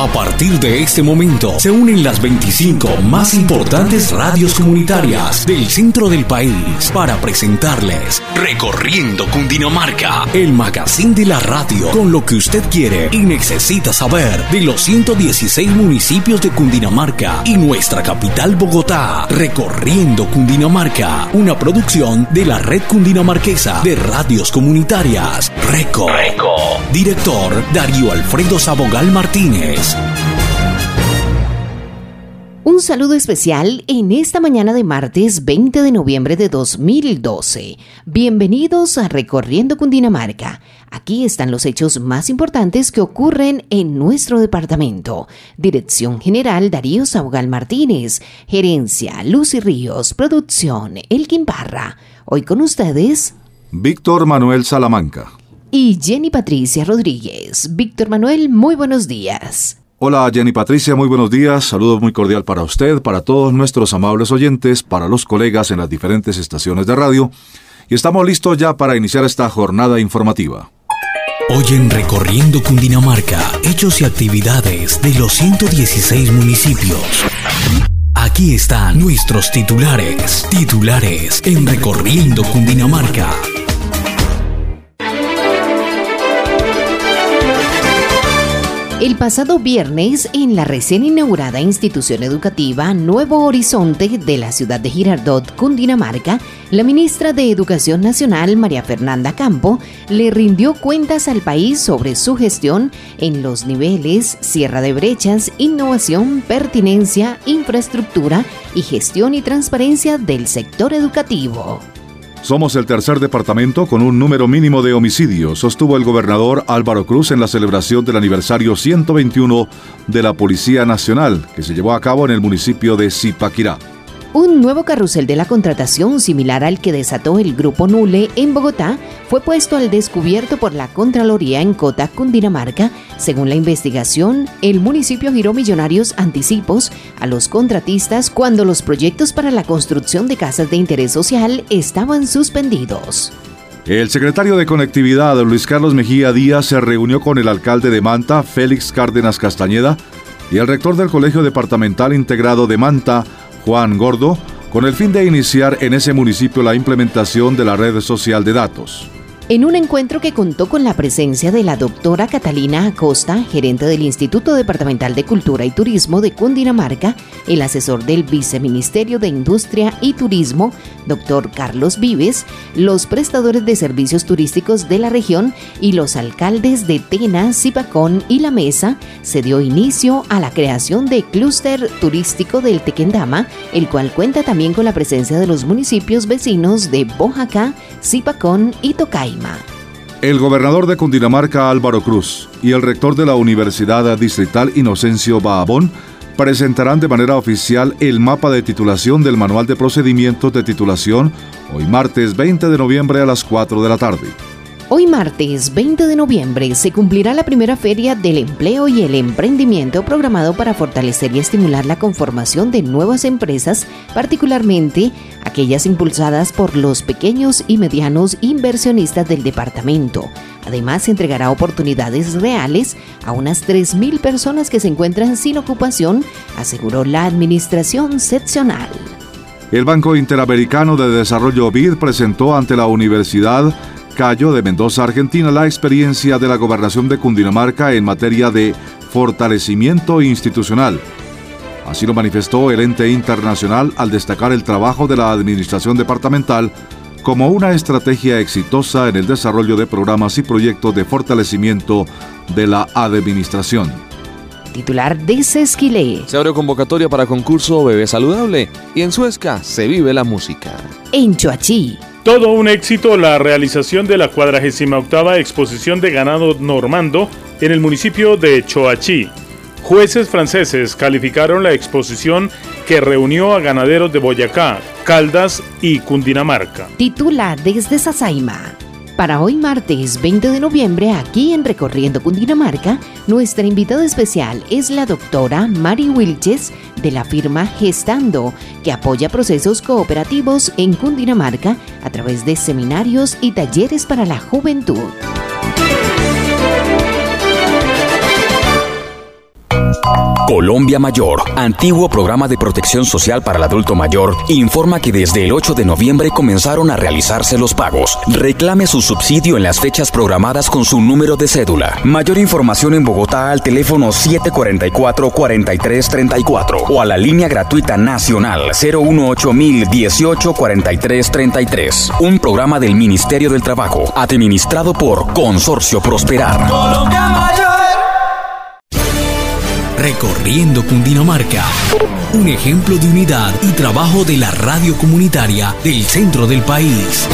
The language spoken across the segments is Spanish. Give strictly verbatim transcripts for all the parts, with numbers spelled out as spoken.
A partir de este momento se unen las veinticinco más importantes radios comunitarias del centro del país para presentarles Recorriendo Cundinamarca, el magazine de la radio con lo que usted quiere y necesita saber de los ciento dieciséis municipios de Cundinamarca y nuestra capital Bogotá. Recorriendo Cundinamarca, una producción de la Red Cundinamarquesa de Radios Comunitarias. Reco. Reco. Director Darío Alfredo Sabogal Martínez. Un saludo especial en esta mañana de martes veinte de noviembre de dos mil doce. Bienvenidos a Recorriendo Cundinamarca. Aquí están los hechos más importantes que ocurren en nuestro departamento. Dirección General Darío Sabogal Martínez. Gerencia Lucy Ríos. Producción Elkin Parra. Hoy con ustedes Víctor Manuel Salamanca y Jenny Patricia Rodríguez. Víctor Manuel, muy buenos días. Hola Jenny Patricia, muy buenos días. Saludos muy cordial para usted, para todos nuestros amables oyentes, para los colegas en las diferentes estaciones de radio. Y estamos listos ya para iniciar esta jornada informativa. Hoy en Recorriendo Cundinamarca, hechos y actividades de los ciento dieciséis municipios. Aquí están nuestros titulares. Titulares en Recorriendo Cundinamarca. El pasado viernes, en la recién inaugurada institución educativa Nuevo Horizonte de la ciudad de Girardot, Cundinamarca, la ministra de Educación Nacional, María Fernanda Campo, le rindió cuentas al país sobre su gestión en los niveles cierre de brechas, innovación, pertinencia, infraestructura y gestión y transparencia del sector educativo. Somos el tercer departamento con un número mínimo de homicidios, sostuvo el gobernador Álvaro Cruz en la celebración del aniversario ciento veintiuno de la Policía Nacional, que se llevó a cabo en el municipio de Zipaquirá. Un nuevo carrusel de la contratación similar al que desató el Grupo Nule en Bogotá fue puesto al descubierto por la Contraloría en Cota, Cundinamarca. Según la investigación, el municipio giró millonarios anticipos a los contratistas cuando los proyectos para la construcción de casas de interés social estaban suspendidos. El secretario de Conectividad, Luis Carlos Mejía Díaz, se reunió con el alcalde de Manta, Félix Cárdenas Castañeda, y el rector del Colegio Departamental Integrado de Manta, Juan Gordo, con el fin de iniciar en ese municipio la implementación de la red social de datos. En un encuentro que contó con la presencia de la doctora Catalina Acosta, gerente del Instituto Departamental de Cultura y Turismo de Cundinamarca, el asesor del Viceministerio de Industria y Turismo, doctor Carlos Vives, los prestadores de servicios turísticos de la región y los alcaldes de Tena, Zipacón y La Mesa, se dio inicio a la creación de clúster turístico del Tequendama, el cual cuenta también con la presencia de los municipios vecinos de Boyacá, Zipacón y Tocaima. El gobernador de Cundinamarca, Álvaro Cruz, y el rector de la Universidad Distrital, Inocencio Bahabón, presentarán de manera oficial el mapa de titulación del Manual de Procedimientos de Titulación hoy martes veinte de noviembre a las cuatro de la tarde. Hoy martes veinte de noviembre se cumplirá la primera feria del empleo y el emprendimiento programado para fortalecer y estimular la conformación de nuevas empresas, particularmente aquellas impulsadas por los pequeños y medianos inversionistas del departamento. Además, se entregará oportunidades reales a unas tres mil personas que se encuentran sin ocupación, aseguró la administración seccional. El Banco Interamericano de Desarrollo B I D presentó ante la Universidad Cayo de Mendoza, Argentina, la experiencia de la Gobernación de Cundinamarca en materia de fortalecimiento institucional. Así lo manifestó el ente internacional al destacar el trabajo de la administración departamental como una estrategia exitosa en el desarrollo de programas y proyectos de fortalecimiento de la administración. Titular de Sesquilé. Se abre convocatoria para concurso Bebé Saludable y en Suezca se vive la música. En Choachí. Todo un éxito la realización de la cuadragésima octava exposición de ganado normando en el municipio de Choachí. Jueces franceses calificaron la exposición que reunió a ganaderos de Boyacá, Caldas y Cundinamarca. Titula desde Sasaima. Para hoy martes veinte de noviembre, aquí en Recorriendo Cundinamarca, nuestra invitada especial es la doctora Mari Wilches de la firma Gestando, que apoya procesos cooperativos en Cundinamarca a través de seminarios y talleres para la juventud. Colombia Mayor, antiguo programa de protección social para el adulto mayor, informa que desde el ocho de noviembre comenzaron a realizarse los pagos. Reclame su subsidio en las fechas programadas con su número de cédula. Mayor información en Bogotá al teléfono siete cuatro cuatro, cuatro tres tres cuatro o a la línea gratuita nacional cero uno ocho mil dieciocho cuarenta y tres treinta y tres. Un programa del Ministerio del Trabajo, administrado por Consorcio Prosperar. Colombia Mayor. Recorriendo Cundinamarca, un ejemplo de unidad y trabajo de la radio comunitaria del centro del país.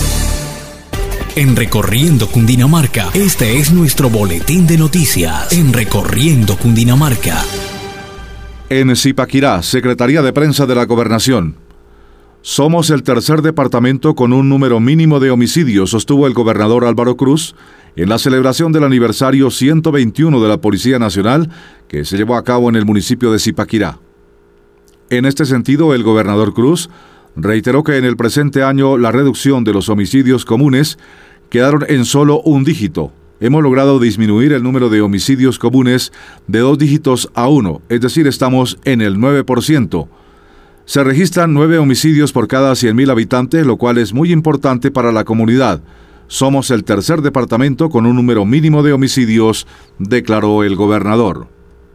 En Recorriendo Cundinamarca, este es nuestro boletín de noticias. En Recorriendo Cundinamarca. En Zipaquirá, Secretaría de Prensa de la Gobernación. Somos el tercer departamento con un número mínimo de homicidios, sostuvo el gobernador Álvaro Cruz en la celebración del aniversario ciento veintiuno de la Policía Nacional que se llevó a cabo en el municipio de Zipaquirá. En este sentido, el gobernador Cruz reiteró que en el presente año la reducción de los homicidios comunes quedaron en solo un dígito. Hemos logrado disminuir el número de homicidios comunes de dos dígitos a uno, es decir, estamos en el nueve por ciento. Se registran nueve homicidios por cada cien mil habitantes, lo cual es muy importante para la comunidad. Somos el tercer departamento con un número mínimo de homicidios, declaró el gobernador.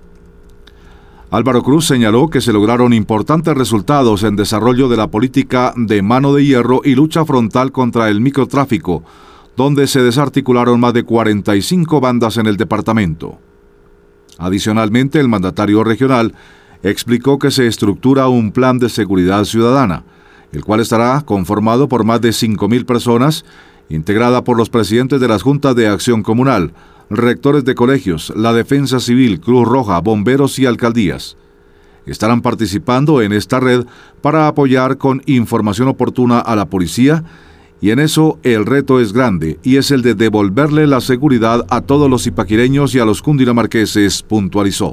Álvaro Cruz señaló que se lograron importantes resultados en desarrollo de la política de mano de hierro y lucha frontal contra el microtráfico, donde se desarticularon más de cuarenta y cinco bandas en el departamento. Adicionalmente, el mandatario regional explicó que se estructura un plan de seguridad ciudadana, el cual estará conformado por más de cinco mil personas, integrada por los presidentes de las juntas de acción comunal, rectores de colegios, la Defensa Civil, Cruz Roja, bomberos y alcaldías. Estarán participando en esta red para apoyar con información oportuna a la policía, y en eso el reto es grande, y es el de devolverle la seguridad a todos los zipaquireños y a los cundinamarqueses, puntualizó.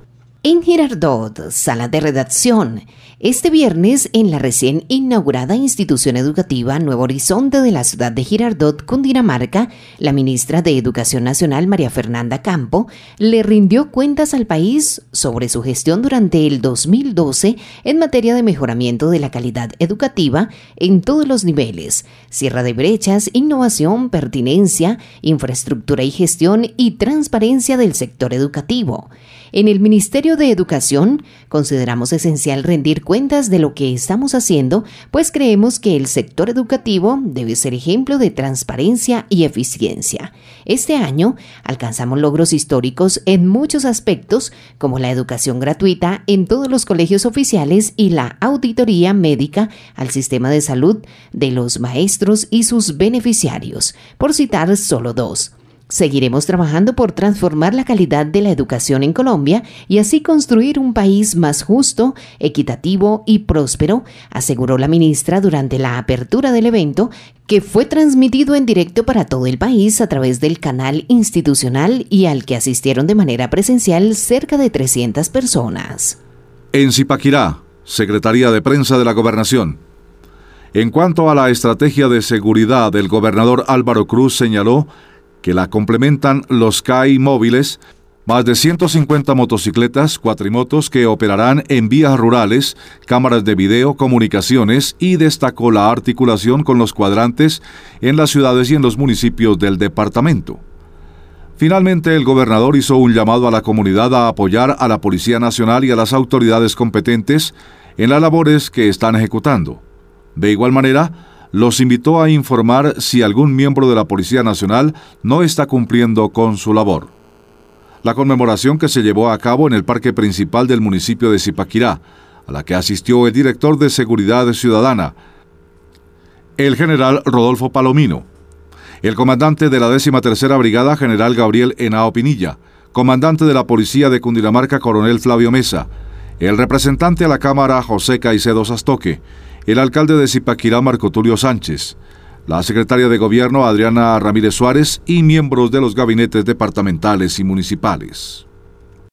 En Girardot, sala de redacción. Este viernes, en la recién inaugurada institución educativa Nuevo Horizonte de la ciudad de Girardot, Cundinamarca, la ministra de Educación Nacional, María Fernanda Campo, le rindió cuentas al país sobre su gestión durante el dos mil doce en materia de mejoramiento de la calidad educativa en todos los niveles, cierre de brechas, innovación, pertinencia, infraestructura y gestión y transparencia del sector educativo. En el Ministerio de Educación consideramos esencial rendir cuentas de lo que estamos haciendo, pues creemos que el sector educativo debe ser ejemplo de transparencia y eficiencia. Este año alcanzamos logros históricos en muchos aspectos, como la educación gratuita en todos los colegios oficiales y la auditoría médica al sistema de salud de los maestros y sus beneficiarios, por citar solo dos. Seguiremos trabajando por transformar la calidad de la educación en Colombia y así construir un país más justo, equitativo y próspero, aseguró la ministra durante la apertura del evento, que fue transmitido en directo para todo el país a través del canal institucional y al que asistieron de manera presencial cerca de trescientas personas. En Zipaquirá, Secretaría de Prensa de la Gobernación. En cuanto a la estrategia de seguridad, el gobernador Álvaro Cruz señaló que la complementan los C A I móviles, más de ciento cincuenta motocicletas, cuatrimotos que operarán en vías rurales, cámaras de video, comunicaciones, y destacó la articulación con los cuadrantes en las ciudades y en los municipios del departamento. Finalmente, el gobernador hizo un llamado a la comunidad a apoyar a la Policía Nacional y a las autoridades competentes en las labores que están ejecutando. De igual manera, los invitó a informar si algún miembro de la Policía Nacional no está cumpliendo con su labor. La conmemoración que se llevó a cabo en el parque principal del municipio de Zipaquirá, a la que asistió el director de Seguridad Ciudadana, el general Rodolfo Palomino, el comandante de la décima tercera Brigada, general Gabriel Henao Pinilla, comandante de la Policía de Cundinamarca, coronel Flavio Mesa, el representante a la Cámara, José Caicedo Sastoque, el alcalde de Zipaquirá, Marco Tulio Sánchez, la secretaria de Gobierno, Adriana Ramírez Suárez, y miembros de los gabinetes departamentales y municipales.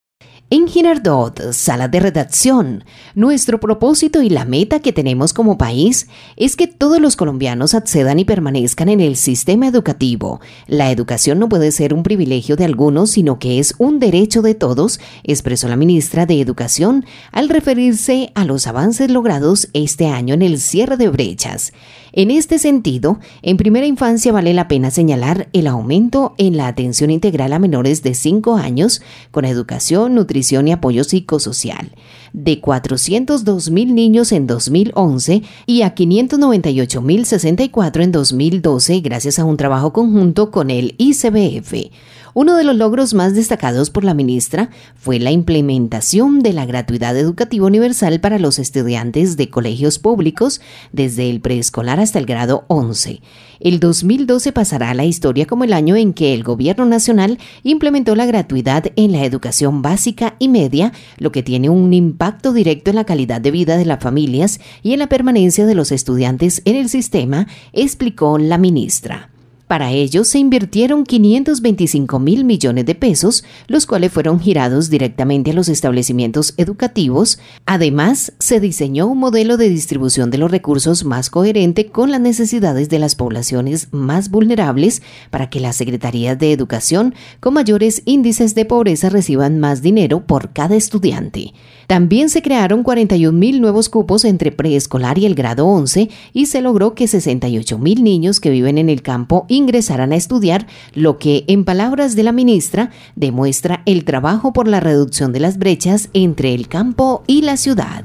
En Girardot, sala de redacción, nuestro propósito y la meta que tenemos como país es que todos los colombianos accedan y permanezcan en el sistema educativo. La educación no puede ser un privilegio de algunos, sino que es un derecho de todos, expresó la ministra de Educación al referirse a los avances logrados este año en el cierre de brechas. En este sentido, en primera infancia vale la pena señalar el aumento en la atención integral a menores de cinco años con educación, nutrición y apoyo psicosocial, de cuatrocientos dos mil niños en dos mil once y a quinientos noventa y ocho mil sesenta y cuatro en dos mil doce gracias a un trabajo conjunto con el I C B F. Uno de los logros más destacados por la ministra fue la implementación de la gratuidad educativa universal para los estudiantes de colegios públicos desde el preescolar hasta el grado once. El dos mil doce pasará a la historia como el año en que el Gobierno Nacional implementó la gratuidad en la educación básica y media, lo que tiene un impacto directo en la calidad de vida de las familias y en la permanencia de los estudiantes en el sistema, explicó la ministra. Para ello se invirtieron quinientos veinticinco mil millones de pesos, los cuales fueron girados directamente a los establecimientos educativos. Además, se diseñó un modelo de distribución de los recursos más coherente con las necesidades de las poblaciones más vulnerables para que las secretarías de educación con mayores índices de pobreza reciban más dinero por cada estudiante. También se crearon cuarenta y un mil nuevos cupos entre preescolar y el grado once y se logró que sesenta y ocho mil niños que viven en el campo ingresaran a estudiar, lo que, en palabras de la ministra, demuestra el trabajo por la reducción de las brechas entre el campo y la ciudad.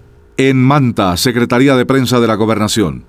En Manta, Secretaría de Prensa de la Gobernación.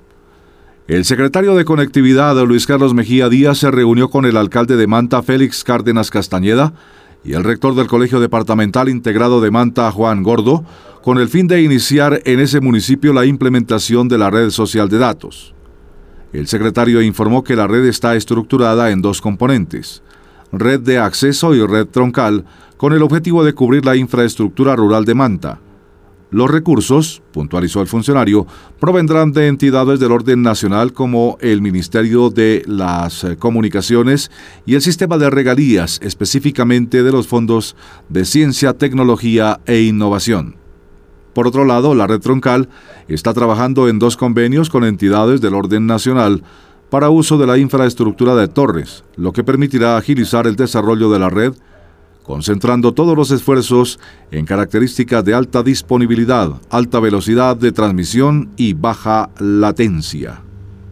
El secretario de Conectividad, Luis Carlos Mejía Díaz, se reunió con el alcalde de Manta, Félix Cárdenas Castañeda, y el rector del Colegio Departamental Integrado de Manta, Juan Gordo, con el fin de iniciar en ese municipio la implementación de la red social de datos. El secretario informó que la red está estructurada en dos componentes: red de acceso y red troncal, con el objetivo de cubrir la infraestructura rural de Manta. Los recursos, puntualizó el funcionario, provendrán de entidades del orden nacional como el Ministerio de las Comunicaciones y el Sistema de Regalías, específicamente de los fondos de Ciencia, Tecnología e Innovación. Por otro lado, la red troncal está trabajando en dos convenios con entidades del orden nacional para uso de la infraestructura de torres, lo que permitirá agilizar el desarrollo de la red, concentrando todos los esfuerzos en características de alta disponibilidad, alta velocidad de transmisión y baja latencia.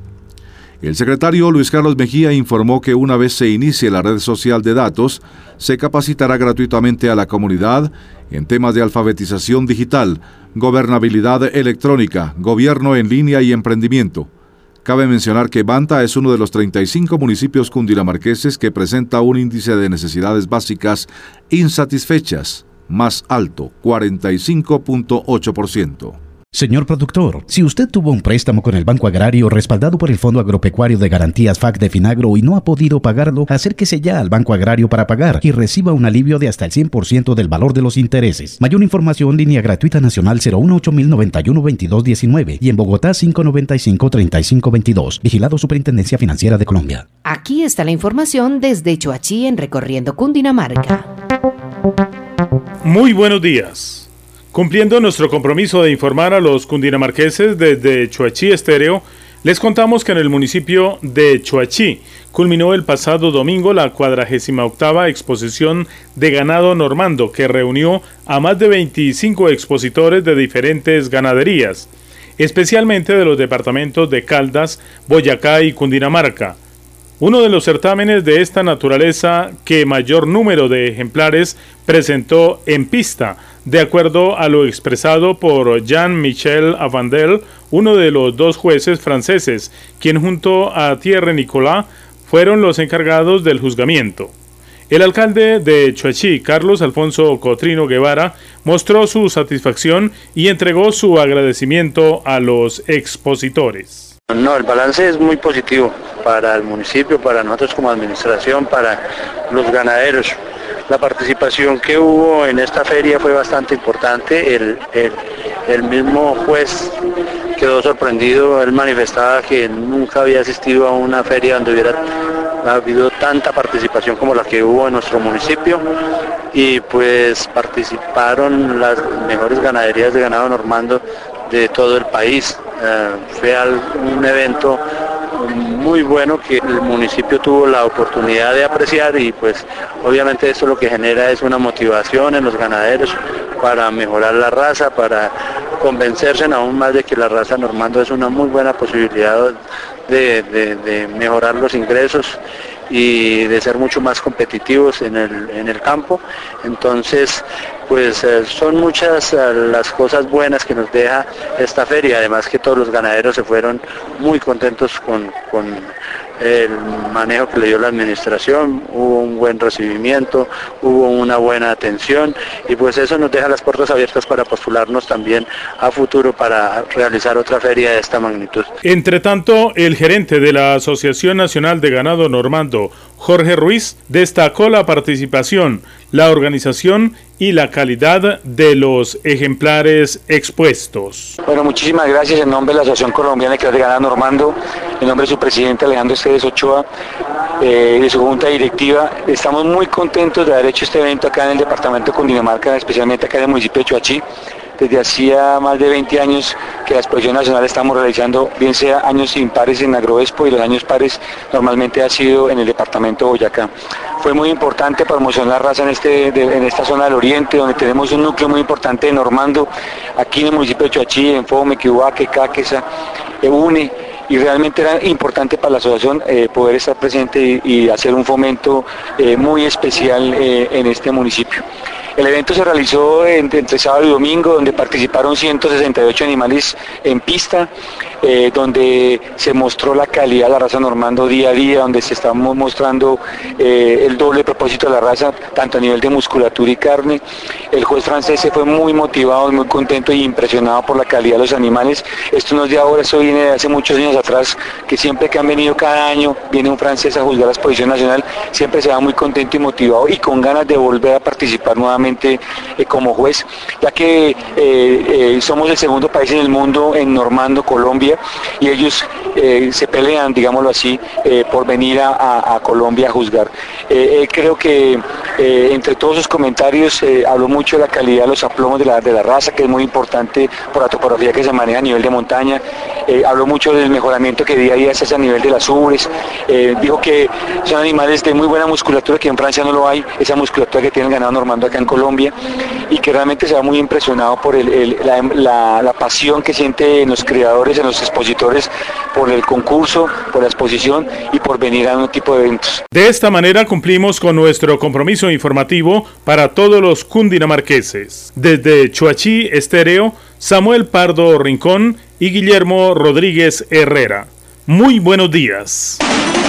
El secretario Luis Carlos Mejía informó que una vez se inicie la red social de datos, se capacitará gratuitamente a la comunidad en temas de alfabetización digital, gobernabilidad electrónica, gobierno en línea y emprendimiento. Cabe mencionar que Manta es uno de los treinta y cinco municipios cundinamarqueses que presenta un índice de necesidades básicas insatisfechas más alto, cuarenta y cinco punto ocho por ciento. Señor productor, si usted tuvo un préstamo con el Banco Agrario respaldado por el Fondo Agropecuario de Garantías F A C de Finagro y no ha podido pagarlo, acérquese ya al Banco Agrario para pagar y reciba un alivio de hasta el cien por ciento del valor de los intereses. Mayor información, línea gratuita nacional cero uno ocho mil noventa y uno veintidós diecinueve y en Bogotá cinco noventa y cinco treinta y cinco veintidós. Vigilado Superintendencia Financiera de Colombia. Aquí está la información desde Choachí en Recorriendo Cundinamarca. Muy buenos días. Cumpliendo nuestro compromiso de informar a los cundinamarqueses desde Choachí Estéreo, les contamos que en el municipio de Choachí culminó el pasado domingo la cuadragésima octava exposición de ganado normando, que reunió a más de veinticinco expositores de diferentes ganaderías, especialmente de los departamentos de Caldas, Boyacá y Cundinamarca. Uno de los certámenes de esta naturaleza que mayor número de ejemplares presentó en pista, de acuerdo a lo expresado por Jean-Michel Avandel, uno de los dos jueces franceses, quien junto a Thierry Nicolas fueron los encargados del juzgamiento. El alcalde de Choachí, Carlos Alfonso Cotrino Guevara, mostró su satisfacción y entregó su agradecimiento a los expositores. No, el balance es muy positivo para el municipio, para nosotros como administración, para los ganaderos. La participación que hubo en esta feria fue bastante importante. El, el, el mismo juez quedó sorprendido. Él manifestaba que nunca había asistido a una feria donde hubiera habido tanta participación como la que hubo en nuestro municipio, y pues participaron las mejores ganaderías de ganado normando de todo el país. Eh, fue un evento muy bueno que el municipio tuvo la oportunidad de apreciar, y pues obviamente esto lo que genera es una motivación en los ganaderos para mejorar la raza, para convencerse aún más de que la raza normando es una muy buena posibilidad de, de, de mejorar los ingresos y de ser mucho más competitivos en el, en el campo. Entonces, pues eh, son muchas eh, las cosas buenas que nos deja esta feria, además que todos los ganaderos se fueron muy contentos con, con el manejo que le dio la administración, hubo un buen recibimiento, hubo una buena atención, y pues eso nos deja las puertas abiertas para postularnos también a futuro para realizar otra feria de esta magnitud. Entre tanto, el gerente de la Asociación Nacional de Ganado Normando, Jorge Ruiz, destacó la participación, la organización y la calidad de los ejemplares expuestos. Bueno, muchísimas gracias en nombre de la Asociación Colombiana de Criadores de Ganado Normando, en nombre de su presidente Alejandro Esteves Ochoa, eh, de su junta directiva. Estamos muy contentos de haber hecho este evento acá en el departamento de Cundinamarca, especialmente acá en el municipio de Choachí. Desde hacía más de veinte años que la Exposición Nacional estamos realizando, bien sea años impares en Agroexpo, y los años pares normalmente ha sido en el departamento de Boyacá. Fue muy importante promocionar la raza en, este, de, en esta zona del oriente, donde tenemos un núcleo muy importante de normando, aquí en el municipio de Choachí, en Fome, Quihuaque, Cáqueza, Une, y realmente era importante para la asociación eh, poder estar presente y, y hacer un fomento eh, muy especial eh, en este municipio. El evento se realizó entre, entre sábado y domingo, donde participaron ciento sesenta y ocho animales en pista, eh, donde se mostró la calidad de la raza normando día a día, donde se está mostrando eh, el doble propósito de la raza, tanto a nivel de musculatura y carne. El juez francés se fue muy motivado, muy contento y impresionado por la calidad de los animales. Esto no es de ahora, esto viene de hace muchos años atrás, que siempre que han venido cada año, viene un francés a juzgar la Exposición Nacional, siempre se va muy contento y motivado y con ganas de volver a participar nuevamente Eh, como juez, ya que eh, eh, somos el segundo país en el mundo en normando, Colombia, y ellos eh, se pelean, digámoslo así, eh, por venir a, a, a Colombia a juzgar. Eh, eh, creo que eh, entre todos sus comentarios eh, habló mucho de la calidad de los aplomos de la, de la raza, que es muy importante por la topografía que se maneja a nivel de montaña. Eh, habló mucho del mejoramiento que día a día se hace a nivel de las ubres. Eh, dijo que son animales de muy buena musculatura, que en Francia no lo hay, esa musculatura que tiene el ganado normando acá en Colombia, y que realmente se va muy impresionado por el, el, la, la, la pasión que sienten los criadores, en los expositores, por el concurso, por la exposición y por venir a un tipo de eventos. De esta manera cumplimos con nuestro compromiso informativo para todos los cundinamarqueses. Desde Choachí Estéreo, Samuel Pardo Rincón y Guillermo Rodríguez Herrera. Muy buenos días.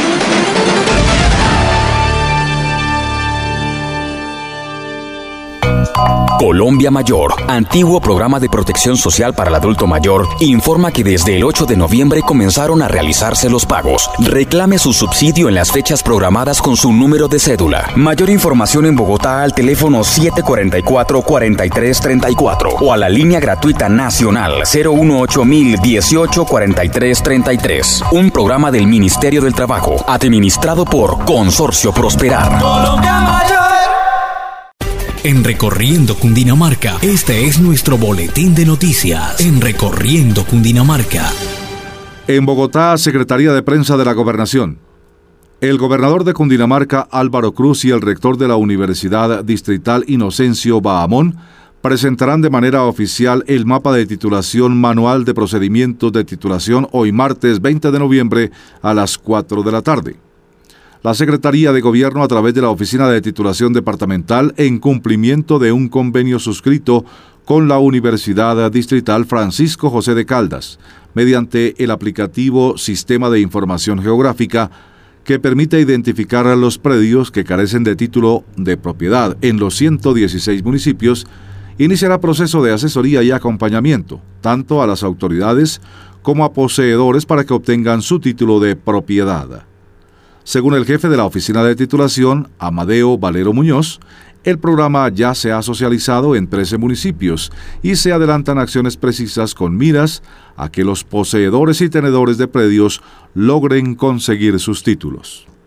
Colombia Mayor, antiguo programa de protección social para el adulto mayor, informa que desde el ocho de noviembre comenzaron a realizarse los pagos. Reclame su subsidio en las fechas programadas con su número de cédula. Mayor información en Bogotá al teléfono siete cuatro cuatro, cuatro tres tres cuatro o a la línea gratuita nacional cero uno ocho mil dieciocho cuarenta y tres treinta y tres. Un programa del Ministerio del Trabajo, administrado por Consorcio Prosperar. Colombia Mayor. En Recorriendo Cundinamarca, este es nuestro boletín de noticias. En Recorriendo Cundinamarca. En Bogotá, Secretaría de Prensa de la Gobernación. El gobernador de Cundinamarca, Álvaro Cruz, y el rector de la Universidad Distrital, Inocencio Bahamón, presentarán de manera oficial el mapa de titulación manual de procedimientos de titulación hoy martes veinte de noviembre a las cuatro de la tarde. La Secretaría de Gobierno, a través de la Oficina de Titulación Departamental, en cumplimiento de un convenio suscrito con la Universidad Distrital Francisco José de Caldas, mediante el aplicativo Sistema de Información Geográfica, que permite identificar a los predios que carecen de título de propiedad en los ciento dieciséis municipios, iniciará proceso de asesoría y acompañamiento, tanto a las autoridades como a poseedores para que obtengan su título de propiedad. Según el jefe de la Oficina de Titulación, Amadeo Valero Muñoz, el programa ya se ha socializado en trece municipios y se adelantan acciones precisas con miras a que los poseedores y tenedores de predios logren conseguir sus títulos.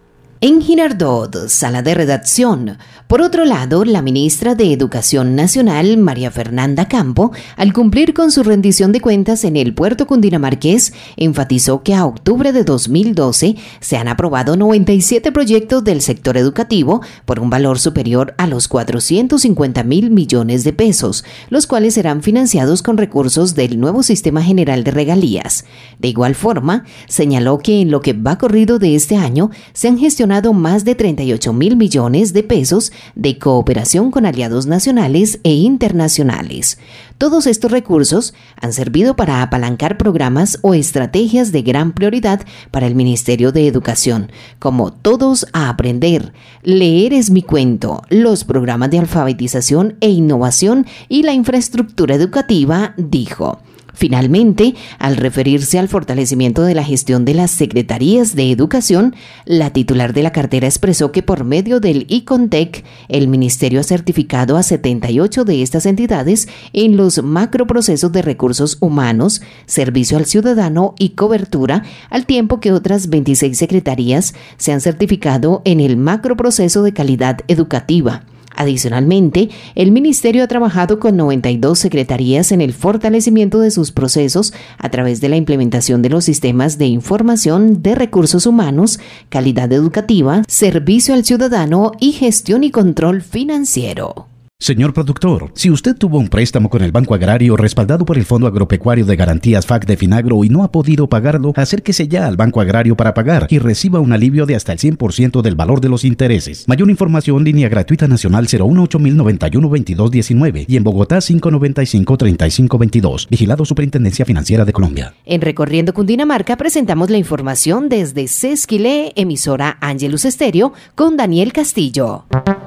En Girardot, sala de redacción. Por otro lado, la ministra de Educación Nacional, María Fernanda Campo, al cumplir con su rendición de cuentas en el puerto cundinamarqués, enfatizó que a octubre de dos mil doce se han aprobado noventa y siete proyectos del sector educativo por un valor superior a los cuatrocientos cincuenta mil millones de pesos, los cuales serán financiados con recursos del nuevo Sistema General de Regalías. De igual forma, señaló que en lo que va corrido de este año se han gestionado más de treinta y ocho mil millones de pesos de cooperación con aliados nacionales e internacionales. Todos estos recursos han servido para apalancar programas o estrategias de gran prioridad para el Ministerio de Educación, como Todos a Aprender, Leer es mi cuento, los programas de alfabetización e innovación y la infraestructura educativa, dijo. Finalmente, al referirse al fortalecimiento de la gestión de las secretarías de educación, la titular de la cartera expresó que por medio del ICONTEC, el ministerio ha certificado a setenta y ocho de estas entidades en los macroprocesos de recursos humanos, servicio al ciudadano y cobertura, al tiempo que otras veintiséis secretarías se han certificado en el macroproceso de calidad educativa. Adicionalmente, el Ministerio ha trabajado con noventa y dos secretarías en el fortalecimiento de sus procesos a través de la implementación de los sistemas de información de recursos humanos, calidad educativa, servicio al ciudadano y gestión y control financiero. Señor productor, si usted tuvo un préstamo con el Banco Agrario respaldado por el Fondo Agropecuario de Garantías F A C de Finagro y no ha podido pagarlo, acérquese ya al Banco Agrario para pagar y reciba un alivio de hasta el cien por ciento del valor de los intereses. Mayor información, línea gratuita nacional cero uno ocho mil noventa y uno veintidós diecinueve y en Bogotá cinco noventa y cinco treinta y cinco veintidós. Vigilado Superintendencia Financiera de Colombia. En Recorriendo Cundinamarca presentamos la información desde Sesquilé, emisora Ángelus Estéreo, con Daniel Castillo.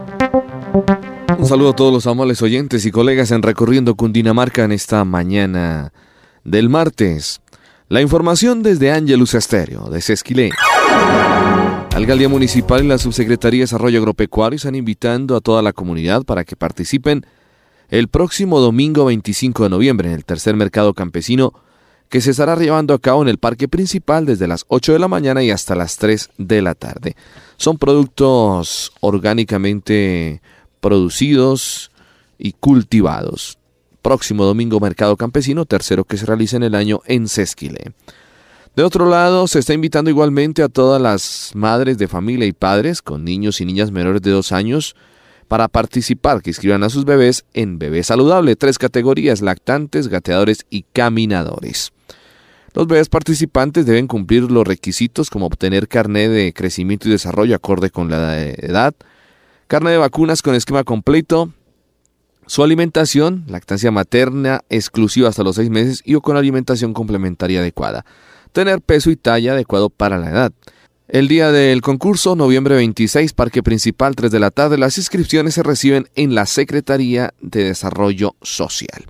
Un saludo a todos los amables oyentes y colegas en Recorriendo Cundinamarca en esta mañana del martes. La información desde Ángelus Estéreo, de Sesquilé. La Alcaldía Municipal y la Subsecretaría de Desarrollo Agropecuario están invitando a toda la comunidad para que participen el próximo domingo veinticinco de noviembre en el tercer mercado campesino que se estará llevando a cabo en el parque principal desde las ocho de la mañana y hasta las tres de la tarde. Son productos orgánicamente producidos y cultivados. Próximo domingo mercado campesino, tercero que se realiza en el año en Sesquilé. De otro lado, se está invitando igualmente a todas las madres de familia y padres con niños y niñas menores de dos años para participar, que inscriban a sus bebés en Bebé Saludable, tres categorías: lactantes, gateadores y caminadores. Los bebés participantes deben cumplir los requisitos como obtener carné de crecimiento y desarrollo acorde con la edad, carné de vacunas con esquema completo, su alimentación, lactancia materna exclusiva hasta los seis meses y o con alimentación complementaria adecuada, tener peso y talla adecuado para la edad. El día del concurso, noviembre veintiséis, Parque Principal, tres de la tarde. Las inscripciones se reciben en la Secretaría de Desarrollo Social.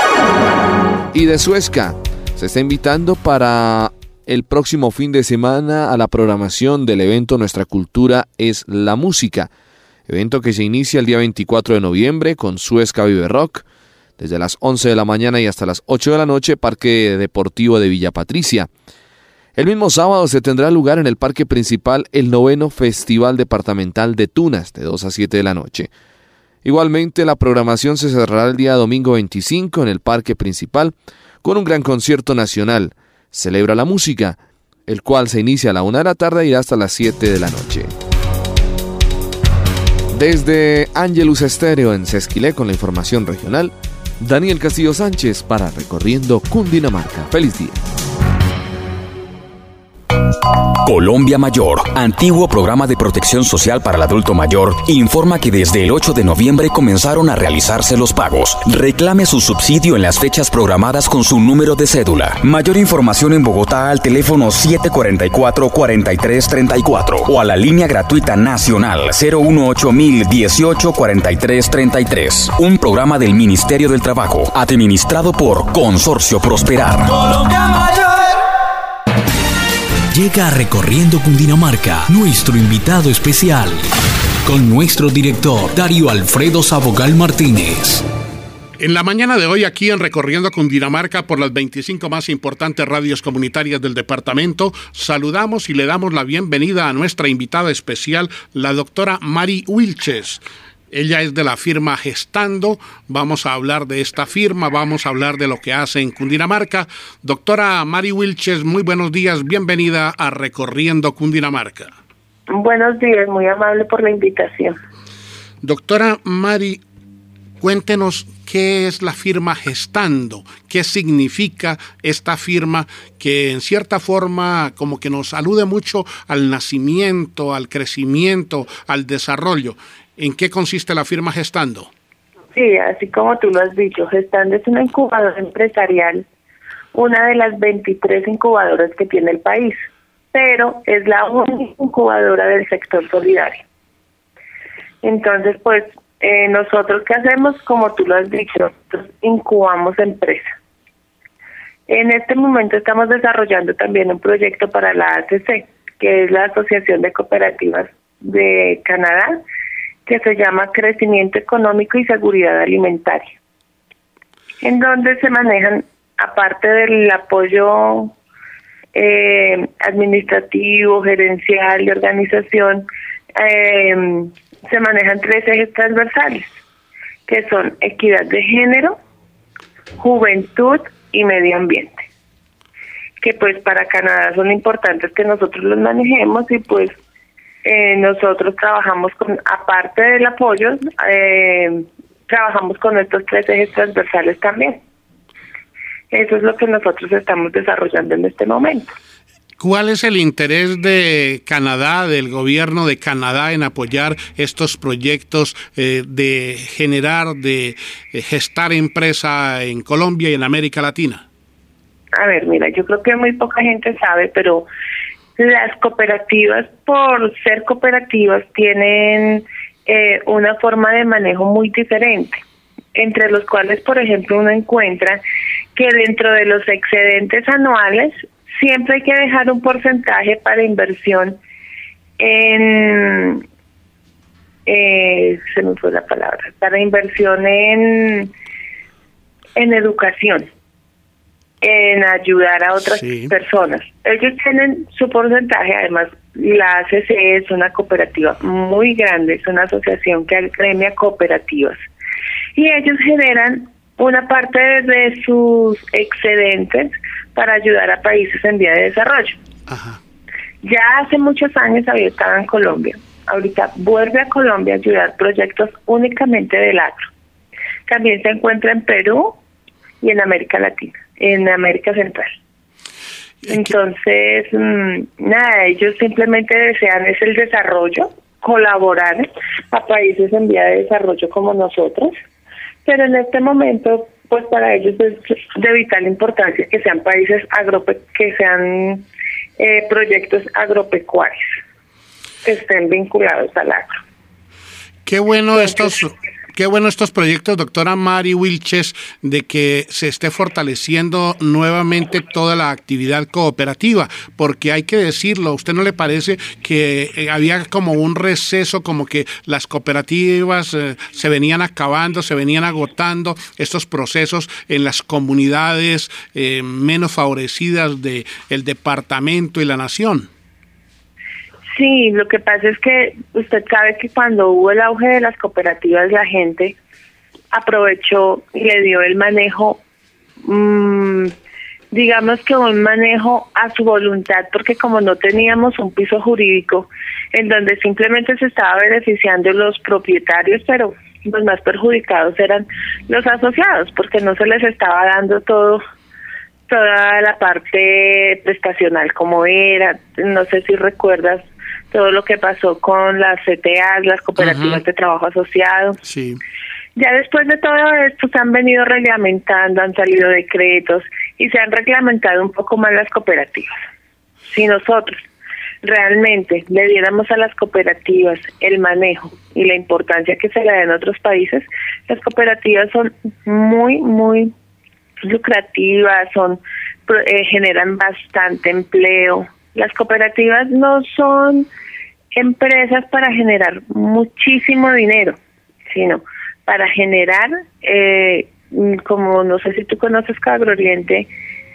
Y de Suezca, se está invitando para el próximo fin de semana a la programación del evento Nuestra Cultura es la Música. Evento que se inicia el día veinticuatro de noviembre con Suezca Vive Rock, desde las once de la mañana y hasta las ocho de la noche, Parque Deportivo de Villa Patricia. El mismo sábado se tendrá lugar en el Parque Principal el noveno Festival Departamental de Tunas, de dos a siete de la noche. Igualmente, la programación se cerrará el día domingo veinticinco en el Parque Principal con un gran concierto nacional, Celebra la Música, el cual se inicia a la una de la tarde y irá hasta las siete de la noche. Desde Ángelus Estéreo en Sesquilé con la información regional, Daniel Castillo Sánchez para Recorriendo Cundinamarca. Feliz día. Colombia Mayor, antiguo programa de protección social para el adulto mayor, informa que desde el ocho de noviembre comenzaron a realizarse los pagos. Reclame su subsidio en las fechas programadas con su número de cédula. Mayor información en Bogotá al teléfono siete cuatro cuatro, cuatro tres tres cuatro o a la línea gratuita nacional cero uno ocho mil dieciocho cuarenta y tres treinta y tres. Un programa del Ministerio del Trabajo, administrado por Consorcio Prosperar. Colombia Mayor. Llega a Recorriendo Cundinamarca nuestro invitado especial, con nuestro director Darío Alfredo Sabogal Martínez. En la mañana de hoy, aquí en Recorriendo Cundinamarca por las veinticinco más importantes radios comunitarias del departamento, saludamos y le damos la bienvenida a nuestra invitada especial, la doctora Mari Wilches. Ella es de la firma Gestando. Vamos a hablar de esta firma, vamos a hablar de lo que hace en Cundinamarca. Doctora Mari Wilches, muy buenos días, bienvenida a Recorriendo Cundinamarca. Buenos días, muy amable por la invitación. Doctora Mari, cuéntenos qué es la firma Gestando, qué significa esta firma que en cierta forma como que nos alude mucho al nacimiento, al crecimiento, al desarrollo. ¿En qué consiste la firma Gestando? Sí, así como tú lo has dicho, Gestando es una incubadora empresarial, una de las veintitrés incubadoras que tiene el país, pero es la única incubadora del sector solidario. Entonces, pues, eh, nosotros, ¿qué hacemos? Como tú lo has dicho, nosotros incubamos empresas. En este momento estamos desarrollando también un proyecto para la A C C, que es la Asociación de Cooperativas de Canadá, que se llama Crecimiento Económico y Seguridad Alimentaria, en donde se manejan, aparte del apoyo eh, administrativo, gerencial y organización, eh, se manejan tres ejes transversales, que son equidad de género, juventud y medio ambiente, que pues para Canadá son importantes que nosotros los manejemos y pues Eh, nosotros trabajamos con, aparte del apoyo, eh, trabajamos con estos tres ejes transversales también. Eso es lo que nosotros estamos desarrollando en este momento. ¿Cuál es el interés de Canadá, del gobierno de Canadá, en apoyar estos proyectos eh, de generar, de eh, gestar empresa en Colombia y en América Latina? A ver, mira, yo creo que muy poca gente sabe, pero las cooperativas, por ser cooperativas, tienen eh, una forma de manejo muy diferente, entre los cuales, por ejemplo, uno encuentra que dentro de los excedentes anuales siempre hay que dejar un porcentaje para inversión en, eh, se me fue la palabra, para inversión en, en educación, en ayudar a otras sí. personas. Ellos tienen su porcentaje, además la A C C es una cooperativa muy grande, es una asociación que agremia cooperativas, y ellos generan una parte de sus excedentes para ayudar a países en vía de desarrollo. Ajá. Ya hace muchos años había estado en Colombia, ahorita vuelve a Colombia a ayudar proyectos únicamente del agro. También se encuentra en Perú y en América Latina, en América Central. Entonces, mmm, nada, ellos simplemente desean es el desarrollo, colaborar a países en vía de desarrollo como nosotros, pero en este momento, pues para ellos es de vital importancia que sean países agrope que sean eh, proyectos agropecuarios, que estén vinculados al agro. Qué bueno Entonces, estos... Qué bueno estos proyectos, doctora Mari Wilches, de que se esté fortaleciendo nuevamente toda la actividad cooperativa, porque hay que decirlo, ¿a usted no le parece que había como un receso, como que las cooperativas eh, se venían acabando, se venían agotando estos procesos en las comunidades eh, menos favorecidas de el departamento y la nación? Sí, lo que pasa es que usted sabe que cuando hubo el auge de las cooperativas, la gente aprovechó y le dio el manejo, mmm, digamos que un manejo a su voluntad, porque como no teníamos un piso jurídico en donde simplemente se estaba beneficiando los propietarios, pero los más perjudicados eran los asociados, porque no se les estaba dando todo toda la parte prestacional como era. No sé si recuerdas todo lo que pasó con las C T A, las cooperativas uh-huh. de trabajo asociado. Sí. Ya después de todo esto se han venido reglamentando, han salido decretos y se han reglamentado un poco más las cooperativas. Si nosotros realmente le diéramos a las cooperativas el manejo y la importancia que se le da en otros países, las cooperativas son muy, muy lucrativas, son eh, generan bastante empleo. Las cooperativas no son empresas para generar muchísimo dinero, sino para generar eh, como no sé si tú conoces Cagroriente,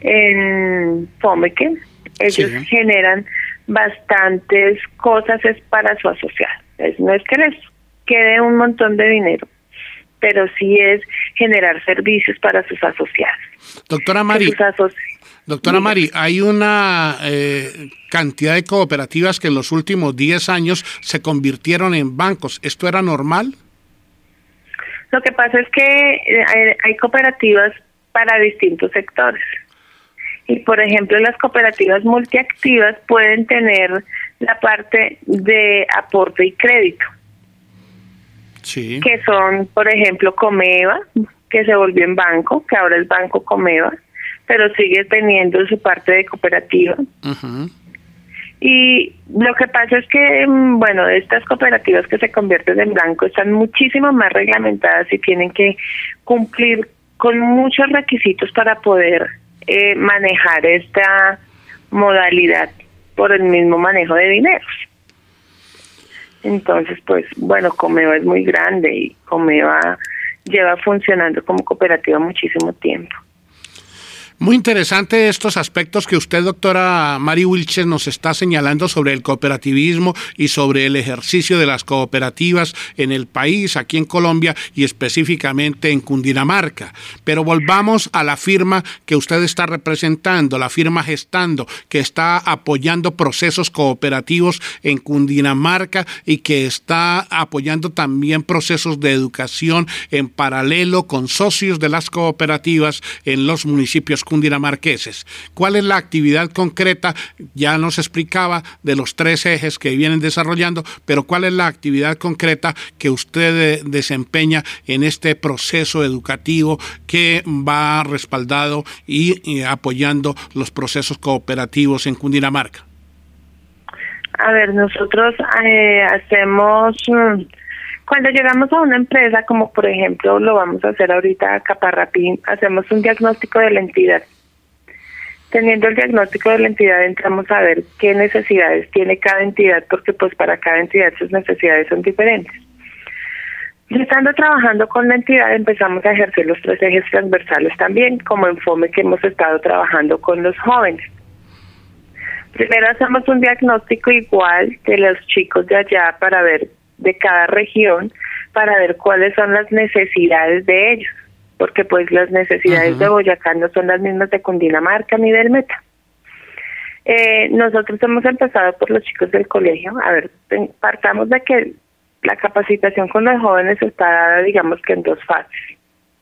en Fomeque, ellos sí generan bastantes cosas es para su asociado. Es, no es que les quede un montón de dinero, pero sí es generar servicios para sus asociados. Doctora Mari, asoci... doctora Mari, hay una eh, cantidad de cooperativas que en los últimos diez años se convirtieron en bancos. ¿Esto era normal? Lo que pasa es que hay, hay cooperativas para distintos sectores. Y, por ejemplo, las cooperativas multiactivas pueden tener la parte de aporte y crédito. Sí. Que son, por ejemplo, Comeva, que se volvió en banco, que ahora es Banco Comeva, pero sigue teniendo su parte de cooperativa. Uh-huh. Y lo que pasa es que, bueno, estas cooperativas que se convierten en banco están muchísimo más reglamentadas y tienen que cumplir con muchos requisitos para poder eh, manejar esta modalidad por el mismo manejo de dineros. Entonces, pues, bueno, Comeva es muy grande y Comeva lleva funcionando como cooperativa muchísimo tiempo. Muy interesante estos aspectos que usted, doctora Mari Wilches, nos está señalando sobre el cooperativismo y sobre el ejercicio de las cooperativas en el país, aquí en Colombia y específicamente en Cundinamarca. Pero volvamos a la firma que usted está representando, la firma Gestando, que está apoyando procesos cooperativos en Cundinamarca y que está apoyando también procesos de educación en paralelo con socios de las cooperativas en los municipios cundinamarqueses. ¿Cuál es la actividad concreta? Ya nos explicaba de los tres ejes que vienen desarrollando, pero ¿cuál es la actividad concreta que usted desempeña en este proceso educativo que va respaldado y, y apoyando los procesos cooperativos en Cundinamarca? A ver, nosotros eh, hacemos... Mm, Cuando llegamos a una empresa, como por ejemplo lo vamos a hacer ahorita a Caparrapín, hacemos un diagnóstico de la entidad. Teniendo el diagnóstico de la entidad, entramos a ver qué necesidades tiene cada entidad, porque pues para cada entidad sus necesidades son diferentes. Y estando trabajando con la entidad, empezamos a ejercer los tres ejes transversales también, como en FOME, que hemos estado trabajando con los jóvenes. Primero hacemos un diagnóstico igual de los chicos de allá para ver de cada región, para ver cuáles son las necesidades de ellos, porque pues las necesidades uh-huh. de Boyacá no son las mismas de Cundinamarca ni del Meta. Eh, nosotros hemos empezado por los chicos del colegio. A ver, partamos de que la capacitación con los jóvenes está dada, digamos que en dos fases.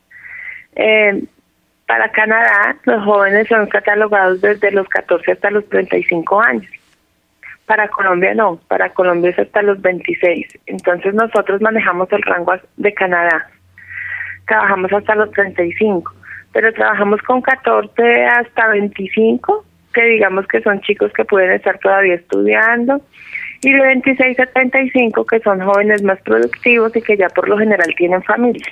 Eh, para Canadá, los jóvenes son catalogados desde los catorce hasta los treinta y cinco años. Para Colombia no, para Colombia es hasta los veintiséis. Entonces nosotros manejamos el rango de Canadá. Trabajamos hasta los treinta y cinco, pero trabajamos con catorce hasta veinticinco, que digamos que son chicos que pueden estar todavía estudiando, y de veintiséis a treinta y cinco, que son jóvenes más productivos y que ya por lo general tienen familia,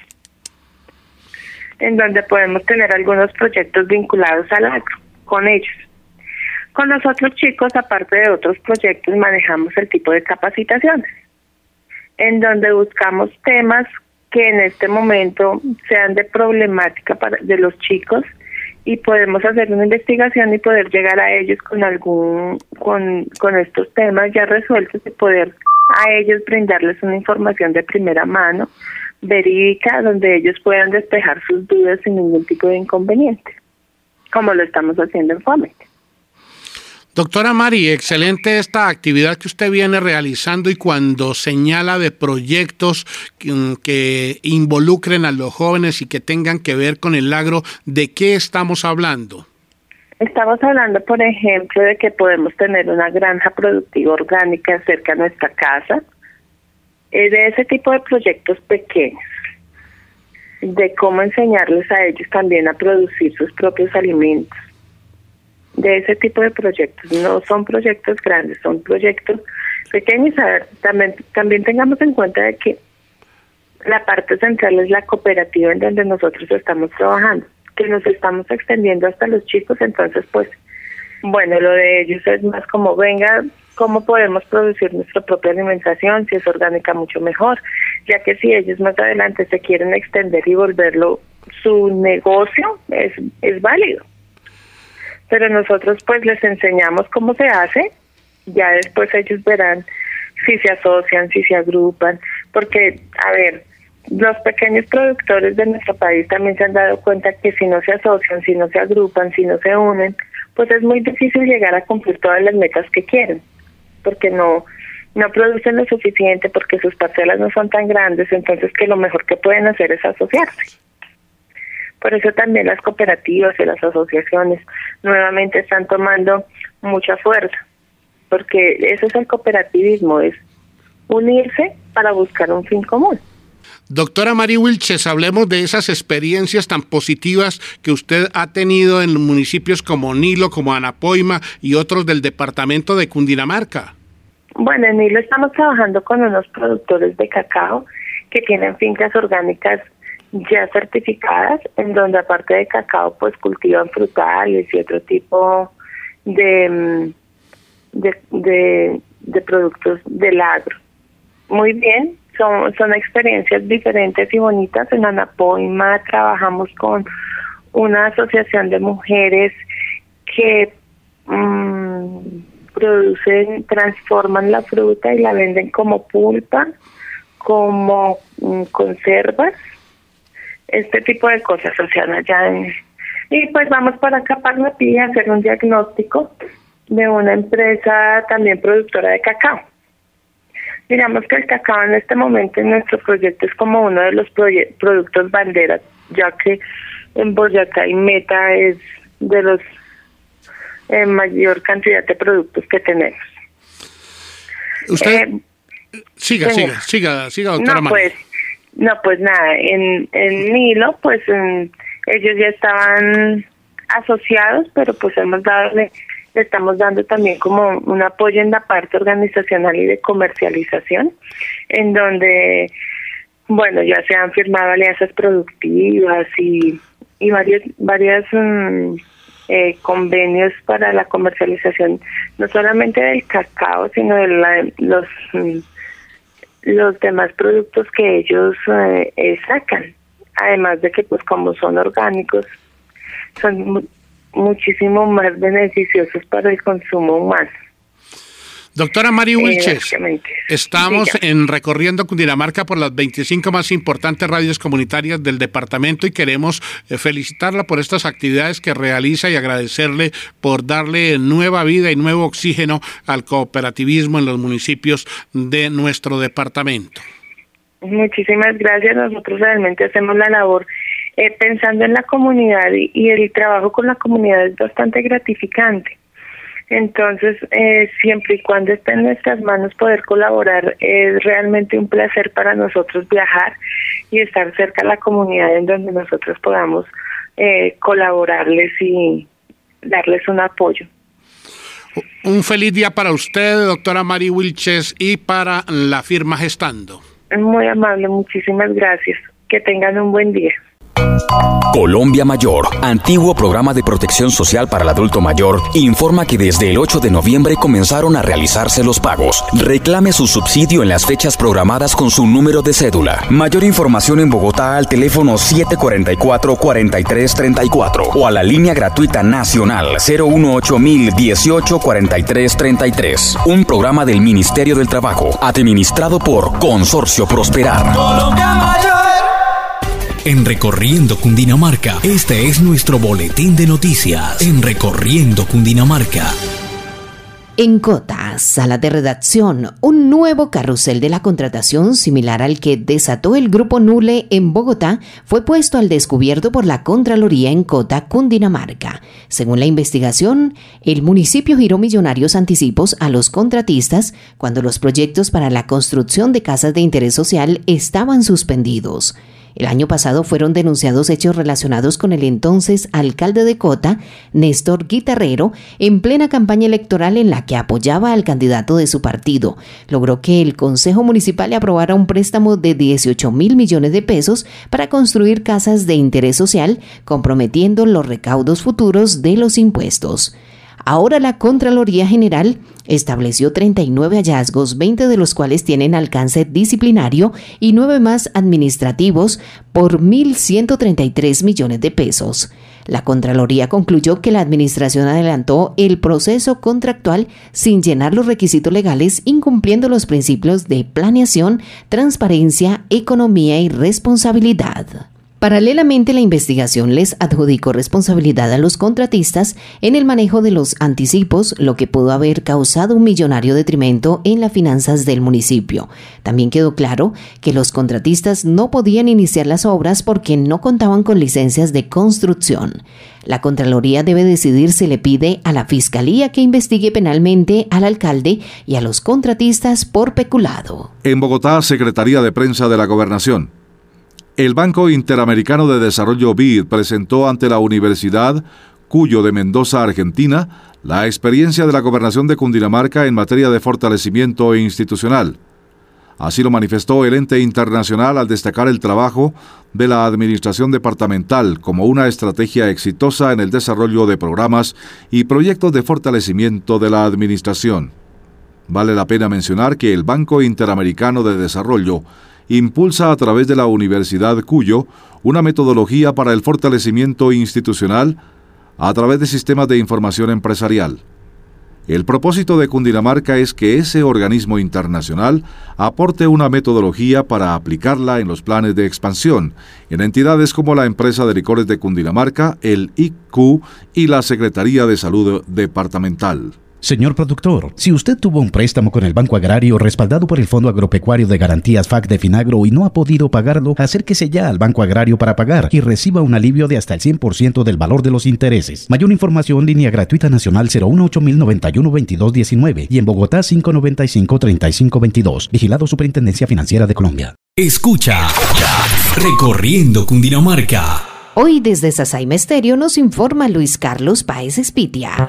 en donde podemos tener algunos proyectos vinculados al agro con ellos. Con los otros chicos, aparte de otros proyectos, manejamos el tipo de capacitaciones, en donde buscamos temas que en este momento sean de problemática para, de los chicos, y podemos hacer una investigación y poder llegar a ellos con algún con, con estos temas ya resueltos y poder a ellos brindarles una información de primera mano, verídica, donde ellos puedan despejar sus dudas sin ningún tipo de inconveniente, como lo estamos haciendo en FOME. Doctora Mari, excelente esta actividad que usted viene realizando, y cuando señala de proyectos que, que involucren a los jóvenes y que tengan que ver con el agro, ¿de qué estamos hablando? Estamos hablando, por ejemplo, de que podemos tener una granja productiva orgánica cerca de nuestra casa, eh, de ese tipo de proyectos pequeños, de cómo enseñarles a ellos también a producir sus propios alimentos. De ese tipo de proyectos, no son proyectos grandes, son proyectos pequeños. A ver, también, también tengamos en cuenta de que la parte central es la cooperativa en donde nosotros estamos trabajando, que nos estamos extendiendo hasta los chicos. Entonces pues, bueno, lo de ellos es más como, venga, cómo podemos producir nuestra propia alimentación, si es orgánica mucho mejor, ya que si ellos más adelante se quieren extender y volverlo su negocio es, es válido. Pero nosotros pues les enseñamos cómo se hace, ya después ellos verán si se asocian, si se agrupan, porque, a ver, los pequeños productores de nuestro país también se han dado cuenta que si no se asocian, si no se agrupan, si no se unen, pues es muy difícil llegar a cumplir todas las metas que quieren, porque no no producen lo suficiente, porque sus parcelas no son tan grandes, entonces que lo mejor que pueden hacer es asociarse. Por eso también las cooperativas y las asociaciones nuevamente están tomando mucha fuerza, porque eso es el cooperativismo, es unirse para buscar un fin común. Doctora Mari Wilches, hablemos de esas experiencias tan positivas que usted ha tenido en municipios como Nilo, como Anapoima y otros del departamento de Cundinamarca. Bueno, en Nilo estamos trabajando con unos productores de cacao que tienen fincas orgánicas ya certificadas, en donde aparte de cacao pues cultivan frutales y otro tipo de, de, de, de productos del agro. Muy bien, son, son experiencias diferentes y bonitas. En Anapoima trabajamos con una asociación de mujeres que mmm, producen, transforman la fruta y la venden como pulpa, como mmm, conservas, este tipo de cosas, o sea, allá en... Y pues vamos para acá, para la Pía, a hacer un diagnóstico de una empresa también productora de cacao. Digamos que el cacao en este momento en nuestro proyecto es como uno de los productos bandera, ya que en Boyacá y Meta es de los eh, mayor cantidad de productos que tenemos. Usted... Eh, siga, siga, siga, siga, doctora no, María. Pues, no, pues nada, en, en Nilo, pues en, ellos ya estaban asociados, pero pues hemos dado... le estamos dando también como un apoyo en la parte organizacional y de comercialización, en donde, bueno, ya se han firmado alianzas productivas y, y varios, varias um, eh, convenios para la comercialización, no solamente del cacao, sino de la, los, um, los demás productos que ellos eh, eh, sacan. Además de que, pues, como son orgánicos, son muchísimo más beneficiosos para el consumo humano. Doctora Mari Wilches, estamos Diga. en Recorriendo Cundinamarca por las veinticinco más importantes radios comunitarias del departamento y queremos eh, felicitarla por estas actividades que realiza y agradecerle por darle nueva vida y nuevo oxígeno al cooperativismo en los municipios de nuestro departamento. Muchísimas gracias. Nosotros realmente hacemos la labor eh, pensando en la comunidad y, y el trabajo con la comunidad es bastante gratificante. Entonces, eh, siempre y cuando esté en nuestras manos poder colaborar, es realmente un placer para nosotros viajar y estar cerca de la comunidad en donde nosotros podamos eh, colaborarles y darles un apoyo. Un feliz día para usted, doctora Mari Wilches, y para la firma Gestando. Muy amable, muchísimas gracias. Que tengan un buen día. Colombia Mayor, antiguo programa de protección social para el adulto mayor, informa que desde el ocho de noviembre comenzaron a realizarse los pagos. Reclame su subsidio en las fechas programadas con su número de cédula. Mayor información en Bogotá al teléfono siete cuatro cuatro, cuatro tres tres cuatro o a la línea gratuita nacional cero uno ocho mil dieciocho cuarenta y tres treinta y tres. Un programa del Ministerio del Trabajo, administrado por Consorcio Prosperar. Colombia Mayor. En Recorriendo Cundinamarca, este es nuestro boletín de noticias. En Recorriendo Cundinamarca. En Cota, sala de redacción, un nuevo carrusel de la contratación similar al que desató el Grupo Nule en Bogotá fue puesto al descubierto por la Contraloría en Cota, Cundinamarca. Según la investigación, el municipio giró millonarios anticipos a los contratistas cuando los proyectos para la construcción de casas de interés social estaban suspendidos. El año pasado fueron denunciados hechos relacionados con el entonces alcalde de Cota, Néstor Guitarrero, en plena campaña electoral en la que apoyaba al candidato de su partido. Logró que el Consejo Municipal le aprobara un préstamo de dieciocho mil millones de pesos para construir casas de interés social, comprometiendo los recaudos futuros de los impuestos. Ahora la Contraloría General estableció treinta y nueve hallazgos, veinte de los cuales tienen alcance disciplinario y nueve más administrativos por mil ciento treinta y tres millones de pesos. La Contraloría concluyó que la Administración adelantó el proceso contractual sin llenar los requisitos legales, incumpliendo los principios de planeación, transparencia, economía y responsabilidad. Paralelamente, la investigación les adjudicó responsabilidad a los contratistas en el manejo de los anticipos, lo que pudo haber causado un millonario detrimento en las finanzas del municipio. También quedó claro que los contratistas no podían iniciar las obras porque no contaban con licencias de construcción. La Contraloría debe decidir si le pide a la Fiscalía que investigue penalmente al alcalde y a los contratistas por peculado. En Bogotá, Secretaría de Prensa de la Gobernación. El Banco Interamericano de Desarrollo B I D presentó ante la Universidad Cuyo de Mendoza, Argentina, la experiencia de la Gobernación de Cundinamarca en materia de fortalecimiento institucional. Así lo manifestó el ente internacional al destacar el trabajo de la administración departamental como una estrategia exitosa en el desarrollo de programas y proyectos de fortalecimiento de la administración. Vale la pena mencionar que el Banco Interamericano de Desarrollo impulsa a través de la Universidad Cuyo una metodología para el fortalecimiento institucional a través de sistemas de información empresarial. El propósito de Cundinamarca es que ese organismo internacional aporte una metodología para aplicarla en los planes de expansión, en entidades como la Empresa de Licores de Cundinamarca, el I C U y la Secretaría de Salud Departamental. Señor productor, si usted tuvo un préstamo con el Banco Agrario respaldado por el Fondo Agropecuario de Garantías F A C de Finagro y no ha podido pagarlo, acérquese ya al Banco Agrario para pagar y reciba un alivio de hasta el cien por ciento del valor de los intereses. Mayor información, línea gratuita nacional cero uno ocho mil noventa y uno veintidós diecinueve y en Bogotá cinco noventa y cinco treinta y cinco veintidós. Vigilado Superintendencia Financiera de Colombia. Escucha Recorriendo Cundinamarca. Hoy desde Sasaima Estéreo nos informa Luis Carlos Páez Espitia.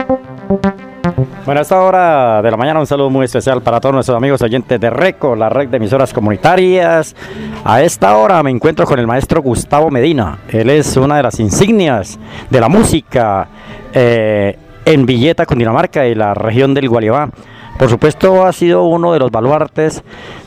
Bueno, a esta hora de la mañana un saludo muy especial para todos nuestros amigos oyentes de RECO, la red de emisoras comunitarias. A esta hora me encuentro con el maestro Gustavo Medina. Él es una de las insignias de la música eh, en Villeta, Cundinamarca y la región del Gualibá. Por supuesto, ha sido uno de los baluartes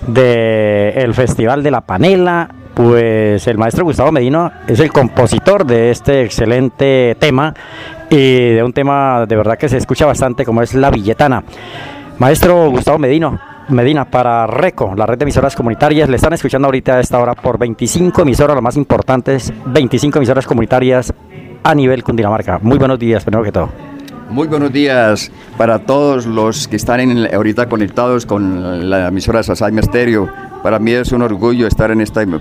del Festival de la Panela. Pues el maestro Gustavo Medina es el compositor de este excelente tema y de un tema de verdad que se escucha bastante, como es La Villetana. Maestro Gustavo Medina, Medina para RECO, la red de emisoras comunitarias, le están escuchando ahorita a esta hora por veinticinco emisoras, las más importantes, veinticinco emisoras comunitarias a nivel Cundinamarca. Muy buenos días, primero que todo. Muy buenos días para todos los que están en, ahorita conectados con la emisora Sasaima Estéreo. Para mí es un orgullo estar en esta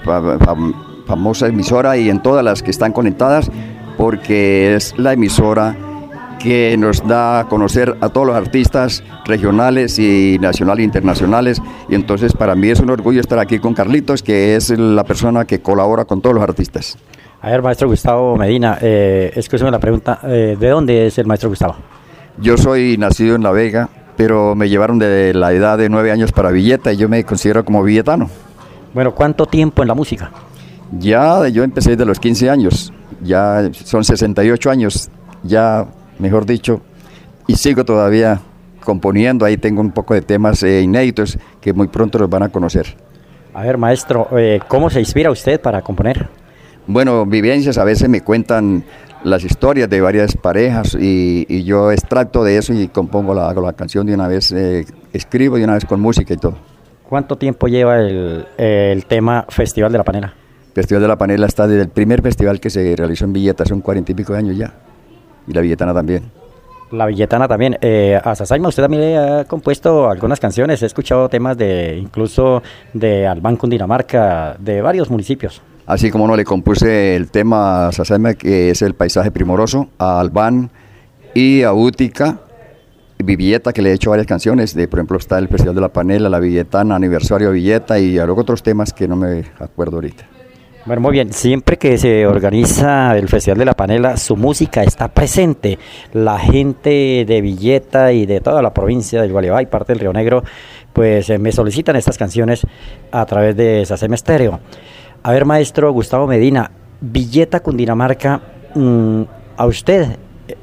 famosa emisora y en todas las que están conectadas, porque es la emisora que nos da a conocer a todos los artistas regionales y nacionales e internacionales. Y entonces para mí es un orgullo estar aquí con Carlitos, que es la persona que colabora con todos los artistas. A ver, maestro Gustavo Medina, eh, escúcheme la pregunta, eh, ¿de dónde es el maestro Gustavo? Yo soy nacido en La Vega, pero me llevaron de la edad de nueve años para Villeta y yo me considero como villetano. Bueno, ¿cuánto tiempo en la música? Ya, yo empecé desde los quince años, ya son sesenta y ocho años, ya, mejor dicho, y sigo todavía componiendo. Ahí tengo un poco de temas eh, inéditos que muy pronto los van a conocer. A ver, maestro, eh, ¿cómo se inspira usted para componer? Bueno, vivencias, a veces me cuentan las historias de varias parejas y, y yo extracto de eso y compongo la, la canción de una vez, eh, escribo de una vez con música y todo. ¿Cuánto tiempo lleva el, el tema Festival de la Panela? Festival de la Panela está desde el primer festival que se realizó en Villeta, son cuarenta y pico de años ya, y la Villetana también. La Villetana también. Eh, a Sasaima usted también le ha compuesto algunas canciones, he escuchado temas de incluso de Albán, Cundinamarca, de varios municipios. Así como no, le compuse el tema a Sasaima, que es el paisaje primoroso, a Albán y a Útica, Villeta, que le he hecho varias canciones, de, por ejemplo está el Festival de la Panela, la Villetana, Aniversario de Villeta y luego otros temas que no me acuerdo ahorita. Bueno, muy bien, siempre que se organiza el Festival de la Panela, su música está presente. La gente de Villeta y de toda la provincia del Gualibá y parte del Río Negro, pues eh, me solicitan estas canciones a través de Sasaima Estéreo. A ver, maestro Gustavo Medina, Villeta, Cundinamarca, mmm, a usted, ¿por qué,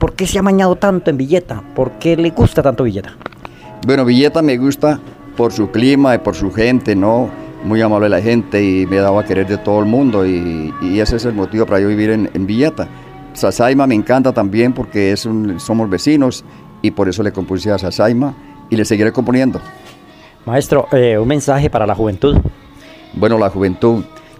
¿por qué se ha amañado tanto en Villeta? ¿Por qué le gusta tanto Villeta? Bueno, Villeta me gusta por su clima y por su gente, ¿no? Muy amable la gente y me ha dado a querer de todo el mundo y, y ese es el motivo para yo vivir en, en Villeta. Sasaima me encanta también porque es un, somos vecinos y por eso le compuse a Sasaima y le seguiré componiendo. Maestro, eh, un mensaje para la juventud. Bueno, la juventud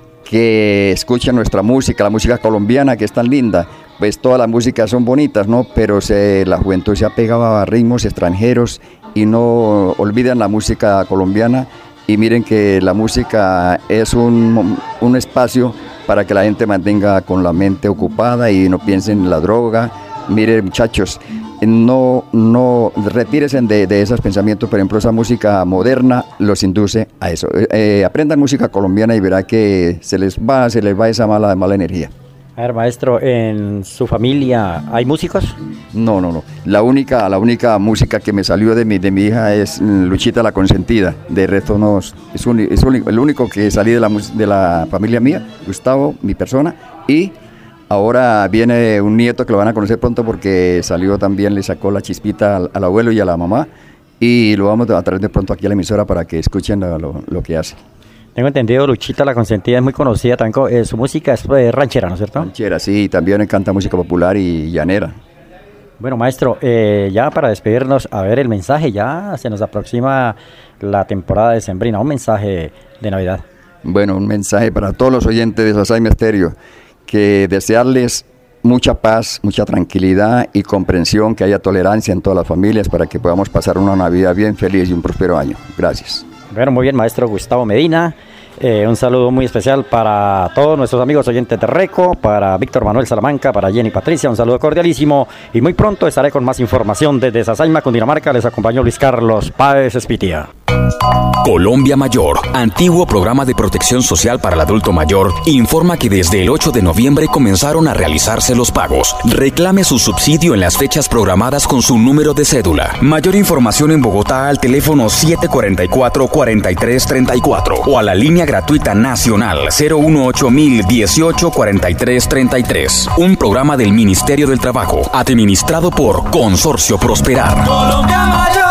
que escucha nuestra música, la música colombiana que es tan linda, pues todas las músicas son bonitas, ¿no? Pero se, la juventud se ha pegado a ritmos extranjeros y no olvidan la música colombiana. Y miren que la música es un, un espacio para que la gente mantenga con la mente ocupada y no piensen en la droga. Miren, muchachos, no, no retírense de, de esos pensamientos. Por ejemplo, esa música moderna los induce a eso. Eh, aprendan música colombiana y verá que se les va, se les va esa mala, mala energía. A ver, maestro, ¿en su familia hay músicos? No, no, no. La única, la única música que me salió de mi, de mi hija es Luchita la Consentida. De resto no, es, un, es un, el único que salí de la, de la familia mía, Gustavo, mi persona, y ahora viene un nieto que lo van a conocer pronto porque salió también, le sacó la chispita al, al abuelo y a la mamá, y lo vamos a traer de pronto aquí a la emisora para que escuchen lo, lo, lo que hace. Tengo entendido, Luchita la Consentida es muy conocida también, eh, su música es eh, ranchera, ¿no es cierto? Ranchera, sí, también canta música popular y llanera. Bueno, maestro, eh, ya para despedirnos, a ver el mensaje, ya se nos aproxima la temporada decembrina, un mensaje de Navidad. Bueno, un mensaje para todos los oyentes de Sasaima Estéreo, que desearles mucha paz, mucha tranquilidad y comprensión, que haya tolerancia en todas las familias para que podamos pasar una Navidad bien feliz y un próspero año. Gracias. Bueno, muy bien, maestro Gustavo Medina. Eh, un saludo muy especial para todos nuestros amigos oyentes de Reco, para Víctor Manuel Salamanca, para Jenny Patricia, un saludo cordialísimo y muy pronto estaré con más información desde Sasaima, Cundinamarca. Les acompañó Luis Carlos Páez Espitia. Colombia Mayor, antiguo programa de protección social para el adulto mayor, informa que desde el ocho de noviembre comenzaron a realizarse los pagos. Reclame su subsidio en las fechas programadas con su número de cédula. Mayor información en Bogotá al teléfono siete cuatro cuatro, cuatro tres tres cuatro o a la línea gratuita nacional cero uno ocho mil dieciocho cuarenta y tres treinta y tres. Un programa del Ministerio del Trabajo, administrado por Consorcio Prosperar. Colombia Mayor.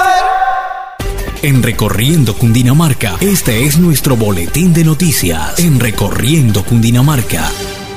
En Recorriendo Cundinamarca, este es nuestro boletín de noticias. En Recorriendo Cundinamarca.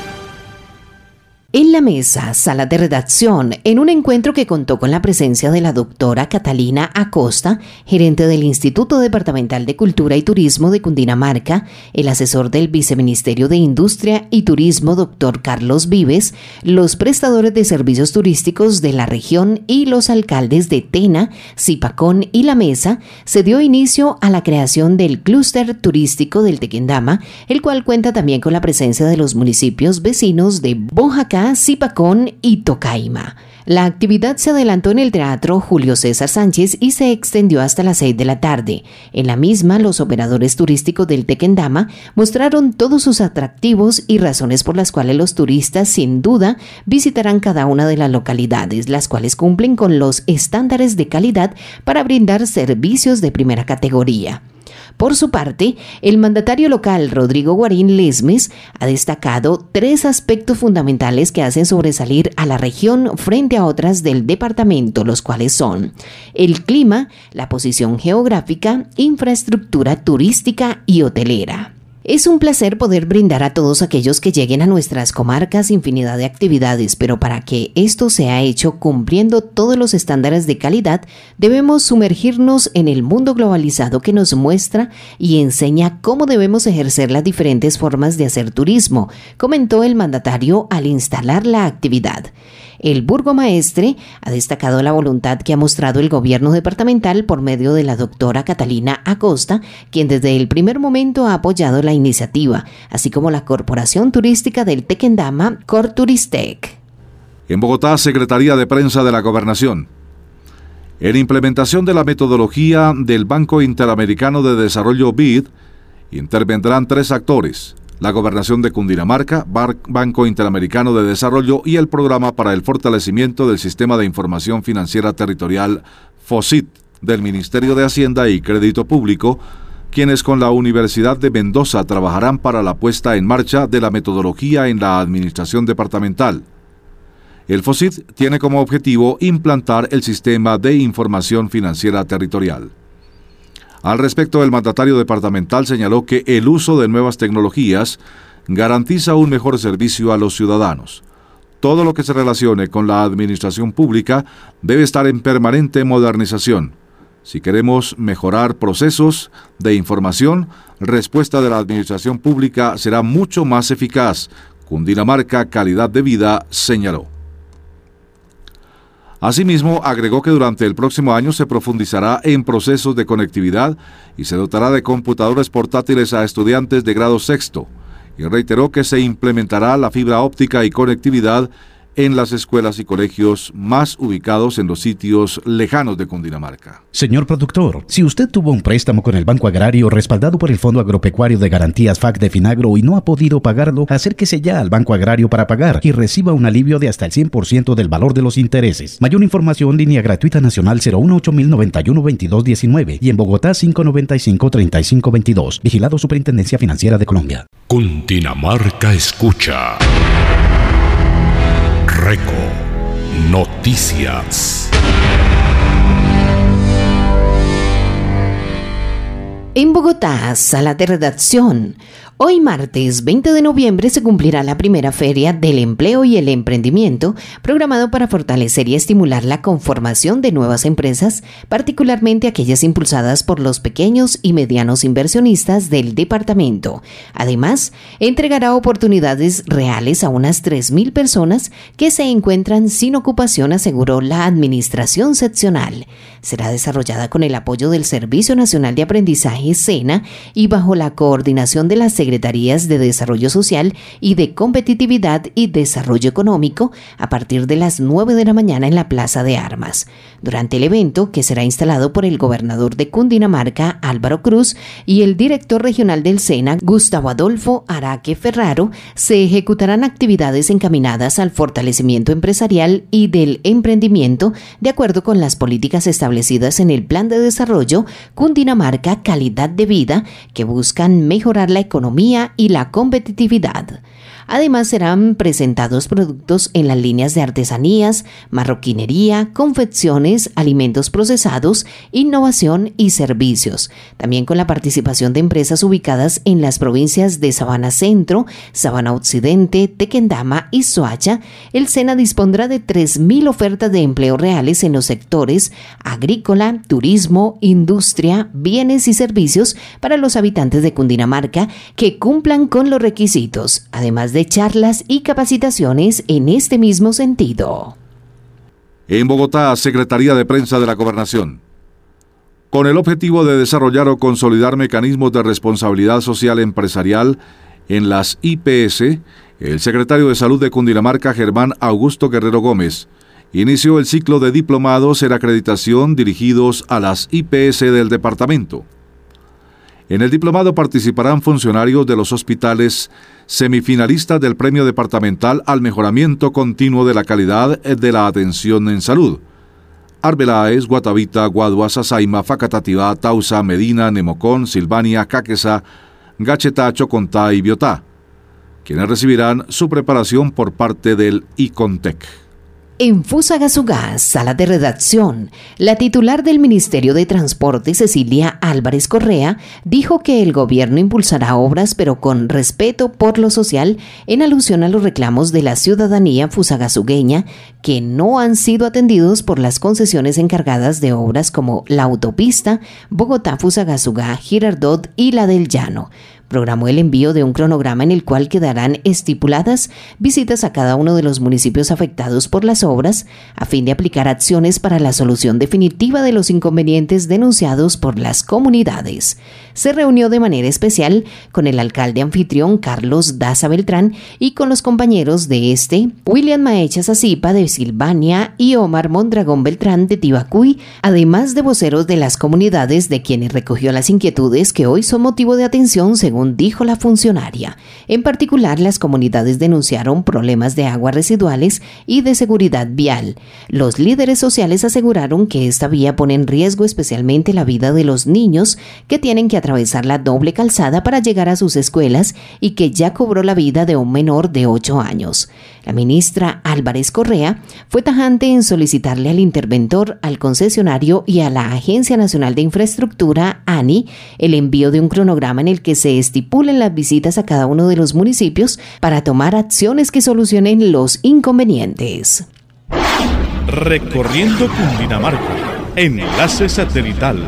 En la mesa, sala de redacción, en un encuentro que contó con la presencia de la doctora Catalina Acosta, gerente del Instituto Departamental de Cultura y Turismo de Cundinamarca, el asesor del Viceministerio de Industria y Turismo, doctor Carlos Vives, los prestadores de servicios turísticos de la región y los alcaldes de Tena, Zipacón y La Mesa, se dio inicio a la creación del clúster turístico del Tequendama, el cual cuenta también con la presencia de los municipios vecinos de Boyacá, Zipacón y Tocaima. La actividad se adelantó en el Teatro Julio César Sánchez y se extendió hasta las seis de la tarde. En la misma, los operadores turísticos del Tequendama mostraron todos sus atractivos y razones por las cuales los turistas sin duda visitarán cada una de las localidades, las cuales cumplen con los estándares de calidad para brindar servicios de primera categoría. Por su parte, el mandatario local Rodrigo Guarín Lesmes ha destacado tres aspectos fundamentales que hacen sobresalir a la región frente a otras del departamento, los cuales son el clima, la posición geográfica, infraestructura turística y hotelera. Es un placer poder brindar a todos aquellos que lleguen a nuestras comarcas infinidad de actividades, pero para que esto sea hecho cumpliendo todos los estándares de calidad, debemos sumergirnos en el mundo globalizado que nos muestra y enseña cómo debemos ejercer las diferentes formas de hacer turismo, comentó el mandatario al instalar la actividad. El burgomaestre ha destacado la voluntad que ha mostrado el gobierno departamental por medio de la doctora Catalina Acosta, quien desde el primer momento ha apoyado la iniciativa, así como la Corporación Turística del Tequendama, Corturistec. En Bogotá, Secretaría de Prensa de la Gobernación. En implementación de la metodología del Banco Interamericano de Desarrollo B I D, intervendrán tres actores: la Gobernación de Cundinamarca, Bar- Banco Interamericano de Desarrollo y el Programa para el Fortalecimiento del Sistema de Información Financiera Territorial FOSIT del Ministerio de Hacienda y Crédito Público, quienes con la Universidad de Mendoza trabajarán para la puesta en marcha de la metodología en la administración departamental. El FOSIT tiene como objetivo implantar el Sistema de Información Financiera Territorial. Al respecto, el mandatario departamental señaló que el uso de nuevas tecnologías garantiza un mejor servicio a los ciudadanos. Todo lo que se relacione con la administración pública debe estar en permanente modernización. Si queremos mejorar procesos de información, respuesta de la administración pública será mucho más eficaz. Cundinamarca, calidad de vida, señaló. Asimismo, agregó que durante el próximo año se profundizará en procesos de conectividad y se dotará de computadores portátiles a estudiantes de grado sexto, y reiteró que se implementará la fibra óptica y conectividad en las escuelas y colegios más ubicados en los sitios lejanos de Cundinamarca. Señor productor, si usted tuvo un préstamo con el Banco Agrario respaldado por el Fondo Agropecuario de Garantías F A C de Finagro y no ha podido pagarlo, acérquese ya al Banco Agrario para pagar y reciba un alivio de hasta el cien por ciento del valor de los intereses. Mayor información, línea gratuita nacional cero uno ocho mil noventa y uno veintidós diecinueve y en Bogotá cinco noventa y cinco treinta y cinco veintidós. Vigilado Superintendencia Financiera de Colombia. Cundinamarca escucha. Reco Noticias. En Bogotá, sala de redacción. Hoy martes veinte de noviembre se cumplirá la primera feria del empleo y el emprendimiento, programado para fortalecer y estimular la conformación de nuevas empresas, particularmente aquellas impulsadas por los pequeños y medianos inversionistas del departamento. Además, entregará oportunidades reales a unas tres mil personas que se encuentran sin ocupación, aseguró la administración seccional. Será desarrollada con el apoyo del Servicio Nacional de Aprendizaje SENA y bajo la coordinación de las Secretarías de Desarrollo Social y de Competitividad y Desarrollo Económico a partir de las nueve de la mañana en la Plaza de Armas. Durante el evento, que será instalado por el gobernador de Cundinamarca, Álvaro Cruz, y el director regional del SENA, Gustavo Adolfo Araque Ferraro, se ejecutarán actividades encaminadas al fortalecimiento empresarial y del emprendimiento de acuerdo con las políticas establecidas en el Plan de Desarrollo Cundinamarca Calidad de Vida, que buscan mejorar la economía y la competitividad. Además, serán presentados productos en las líneas de artesanías, marroquinería, confecciones, alimentos procesados, innovación y servicios. También con la participación de empresas ubicadas en las provincias de Sabana Centro, Sabana Occidente, Tequendama y Soacha, el SENA dispondrá de tres mil ofertas de empleo reales en los sectores agrícola, turismo, industria, bienes y servicios para los habitantes de Cundinamarca que cumplan con los requisitos, además de de charlas y capacitaciones en este mismo sentido. En Bogotá, Secretaría de Prensa de la Gobernación. Con el objetivo de desarrollar o consolidar mecanismos de responsabilidad social empresarial en las I P S, el secretario de Salud de Cundinamarca, Germán Augusto Guerrero Gómez, inició el ciclo de diplomados en acreditación dirigidos a las I P S del departamento. En el diplomado participarán funcionarios de los hospitales semifinalistas del Premio Departamental al Mejoramiento Continuo de la Calidad de la Atención en Salud: Arbeláez, Guatavita, Guadua, Sasaima, Facatativá, Tausa, Medina, Nemocón, Silvania, Caquesa, Gachetá, Chocontá y Biotá, quienes recibirán su preparación por parte del ICONTEC. En Fusagasugá, sala de redacción, la titular del Ministerio de Transporte, Cecilia Álvarez Correa, dijo que el gobierno impulsará obras pero con respeto por lo social, en alusión a los reclamos de la ciudadanía fusagasugueña que no han sido atendidos por las concesiones encargadas de obras como la autopista Bogotá-Fusagasugá, Girardot y la del Llano. Programó el envío de un cronograma en el cual quedarán estipuladas visitas a cada uno de los municipios afectados por las obras, a fin de aplicar acciones para la solución definitiva de los inconvenientes denunciados por las comunidades. Se reunió de manera especial con el alcalde anfitrión Carlos Daza Beltrán y con los compañeros de este, William Maecha Zazipa de Silvania y Omar Mondragón Beltrán de Tibacuy, además de voceros de las comunidades de quienes recogió las inquietudes que hoy son motivo de atención según según dijo la funcionaria. En particular, las comunidades denunciaron problemas de aguas residuales y de seguridad vial. Los líderes sociales aseguraron que esta vía pone en riesgo especialmente la vida de los niños que tienen que atravesar atravesar la doble calzada para llegar a sus escuelas y que ya cobró la vida de un menor de ocho años. La ministra Álvarez Correa fue tajante en solicitarle al interventor, al concesionario y a la Agencia Nacional de Infraestructura, ANI, el envío de un cronograma en el que se estipulen las visitas a cada uno de los municipios para tomar acciones que solucionen los inconvenientes. Recorriendo Cundinamarca, enlace satelital.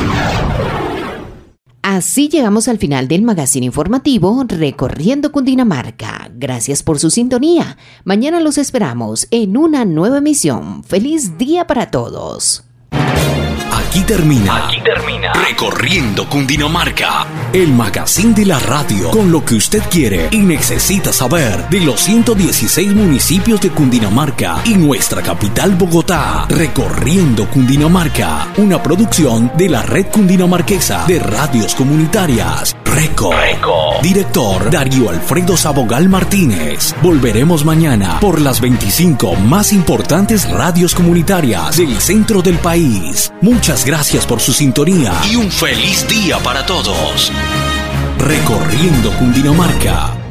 Así llegamos al final del magazine informativo Recorriendo Cundinamarca. Gracias por su sintonía. Mañana los esperamos en una nueva emisión. ¡Feliz día para todos! Aquí termina, Aquí termina Recorriendo Cundinamarca, el magazine de la radio con lo que usted quiere y necesita saber de los ciento dieciséis municipios de Cundinamarca y nuestra capital Bogotá. Recorriendo Cundinamarca, una producción de la Red Cundinamarquesa de Radios Comunitarias. Reco. Reco. Director Darío Alfredo Sabogal Martínez. Volveremos mañana por las veinticinco más importantes radios comunitarias del centro del país. Muchas gracias por su sintonía y un feliz día para todos. Recorriendo Cundinamarca.